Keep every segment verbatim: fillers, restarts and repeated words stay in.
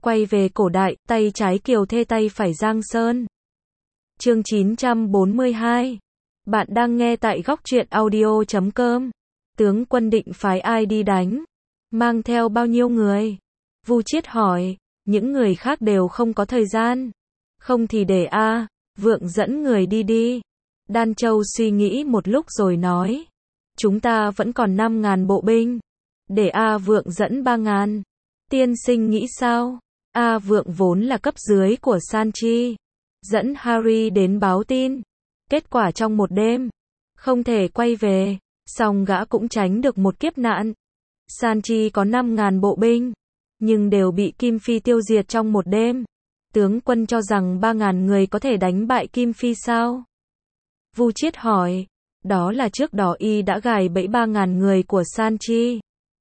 Quay về cổ đại, tay trái Kiều Thê tay phải Giang Sơn. Chương chín trăm bốn mươi hai. Bạn đang nghe tại góc truyện audio chấm com. Tướng quân định phái ai đi đánh? Mang theo bao nhiêu người? Vu Chiết hỏi. Những người khác đều không có thời gian. Không thì để A, Vượng dẫn người đi đi. Đan Châu suy nghĩ một lúc rồi nói. Chúng ta vẫn còn năm ngàn bộ binh. Để A Vượng dẫn ba ngàn. Tiên sinh nghĩ sao? A Vượng vốn là cấp dưới của Sanchi. Dẫn Harry đến báo tin. Kết quả trong một đêm, không thể quay về. Song gã cũng tránh được một kiếp nạn. Sanchi có năm ngàn bộ binh, nhưng đều bị Kim Phi tiêu diệt trong một đêm. Tướng quân cho rằng ba ngàn người có thể đánh bại Kim Phi sao? Vu Chiết hỏi. Đó là trước đó y đã gài bẫy ba ngàn người của Sanchi.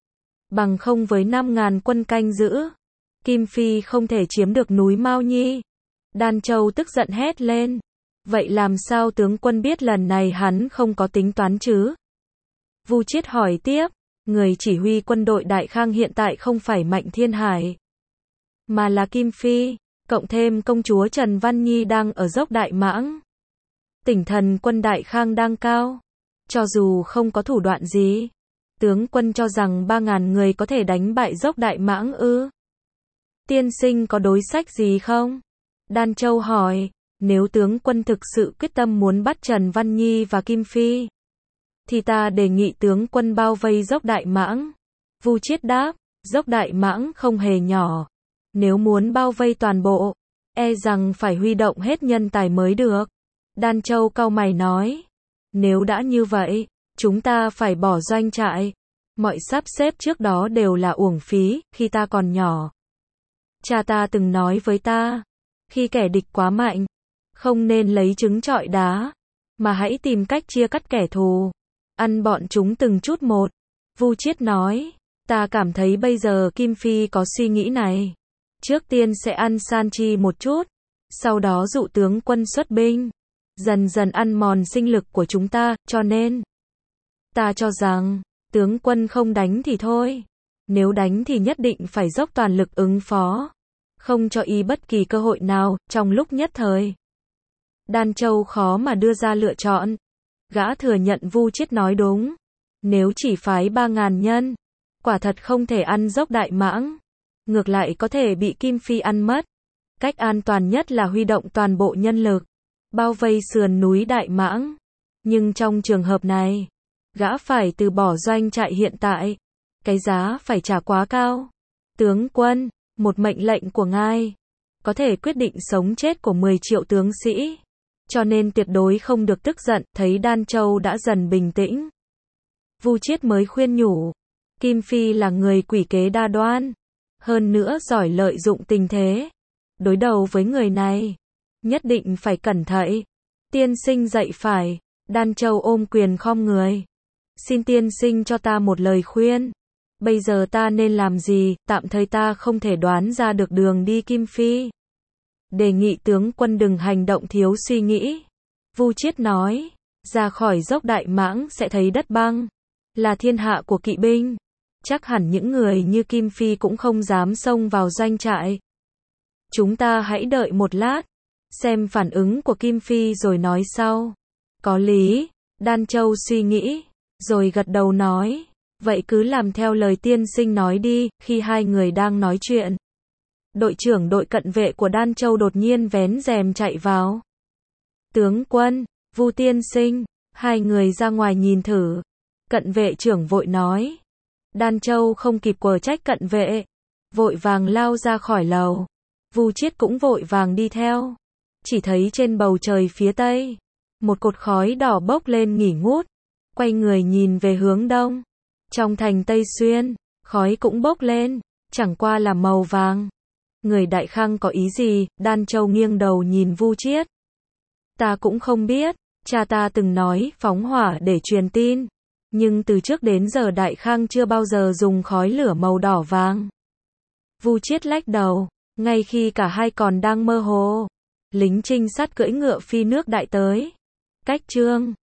Bằng không với năm ngàn quân canh giữ, Kim Phi không thể chiếm được núi Mao Nhi. Đan Châu tức giận hét lên. Vậy làm sao tướng quân biết lần này hắn không có tính toán chứ? Vu Chiết hỏi tiếp. Người chỉ huy quân đội Đại Khang hiện tại không phải Mạnh Thiên Hải, mà là Kim Phi, cộng thêm công chúa Trần Văn Nhi đang ở dốc Đại Mãng. Tỉnh thần quân Đại Khang đang cao. Cho dù không có thủ đoạn gì, tướng quân cho rằng ba ngàn người có thể đánh bại dốc Đại Mãng ư? Tiên sinh có đối sách gì không? Đan Châu hỏi. Nếu tướng quân thực sự quyết tâm muốn bắt Trần Văn Nhi và Kim Phi, thì ta đề nghị tướng quân bao vây dốc Đại Mãng. Vu Chiết đáp. Dốc Đại Mãng không hề nhỏ. Nếu muốn bao vây toàn bộ, e rằng phải huy động hết nhân tài mới được. Đan Châu cau mày nói. Nếu đã như vậy, chúng ta phải bỏ doanh trại. Mọi sắp xếp trước đó đều là uổng phí. Khi ta còn nhỏ, cha ta từng nói với ta, khi kẻ địch quá mạnh, không nên lấy trứng trọi đá, mà hãy tìm cách chia cắt kẻ thù, ăn bọn chúng từng chút một. Vu Chiết nói. Ta cảm thấy bây giờ Kim Phi có suy nghĩ này. Trước tiên sẽ ăn Sanchi một chút, sau đó dụ tướng quân xuất binh, dần dần ăn mòn sinh lực của chúng ta, cho nên ta cho rằng, tướng quân không đánh thì thôi. Nếu đánh thì nhất định phải dốc toàn lực ứng phó, không cho y bất kỳ cơ hội nào, trong lúc nhất thời. Đan Châu khó mà đưa ra lựa chọn. Gã thừa nhận Vu Chiết nói đúng. Nếu chỉ phái ba ngàn nhân, quả thật không thể ăn dốc Đại Mãng. Ngược lại có thể bị Kim Phi ăn mất. Cách an toàn nhất là huy động toàn bộ nhân lực, bao vây sườn núi Đại Mãng. Nhưng trong trường hợp này, gã phải từ bỏ doanh trại hiện tại. Cái giá phải trả quá cao. Tướng quân, một mệnh lệnh của ngài có thể quyết định sống chết của mười triệu tướng sĩ. Cho nên tuyệt đối không được tức giận. Thấy Đan Châu đã dần bình tĩnh, Vu Chiết mới khuyên nhủ. Kim Phi là người quỷ kế đa đoan, hơn nữa giỏi lợi dụng tình thế. Đối đầu với người này, nhất định phải cẩn thận. Tiên sinh dạy phải. Đan Châu ôm quyền khom người. Xin tiên sinh cho ta một lời khuyên. Bây giờ ta nên làm gì? Tạm thời ta không thể đoán ra được đường đi Kim Phi. Đề nghị tướng quân đừng hành động thiếu suy nghĩ. Vu Chiết nói. Ra khỏi dốc Đại Mãng sẽ thấy đất băng, là thiên hạ của kỵ binh. Chắc hẳn những người như Kim Phi cũng không dám xông vào doanh trại. Chúng ta hãy đợi một lát, xem phản ứng của Kim Phi rồi nói sau. Có lý. Đan Châu suy nghĩ, rồi gật đầu nói. Vậy cứ làm theo lời tiên sinh nói đi. Khi hai người đang nói chuyện, đội trưởng đội cận vệ của Đan Châu đột nhiên vén rèm chạy vào. Tướng quân, Vu tiên sinh. Hai người ra ngoài nhìn thử. Cận vệ trưởng vội nói. Đan Châu không kịp quở trách cận vệ, vội vàng lao ra khỏi lầu. Vu Chiết cũng vội vàng đi theo. Chỉ thấy trên bầu trời phía tây, một cột khói đỏ bốc lên nghỉ ngút. Quay người nhìn về hướng đông. Trong thành Tây Xuyên, khói cũng bốc lên, chẳng qua là màu vàng. Người Đại Khang có ý gì? Đan Châu nghiêng đầu nhìn Vu Chiết. Ta cũng không biết. Cha ta từng nói phóng hỏa để truyền tin, nhưng từ trước đến giờ Đại Khang chưa bao giờ dùng khói lửa màu đỏ vàng. Vu Chiết lách đầu. Ngay khi cả hai còn đang mơ hồ, lính trinh sát cưỡi ngựa phi nước đại tới. Cách chương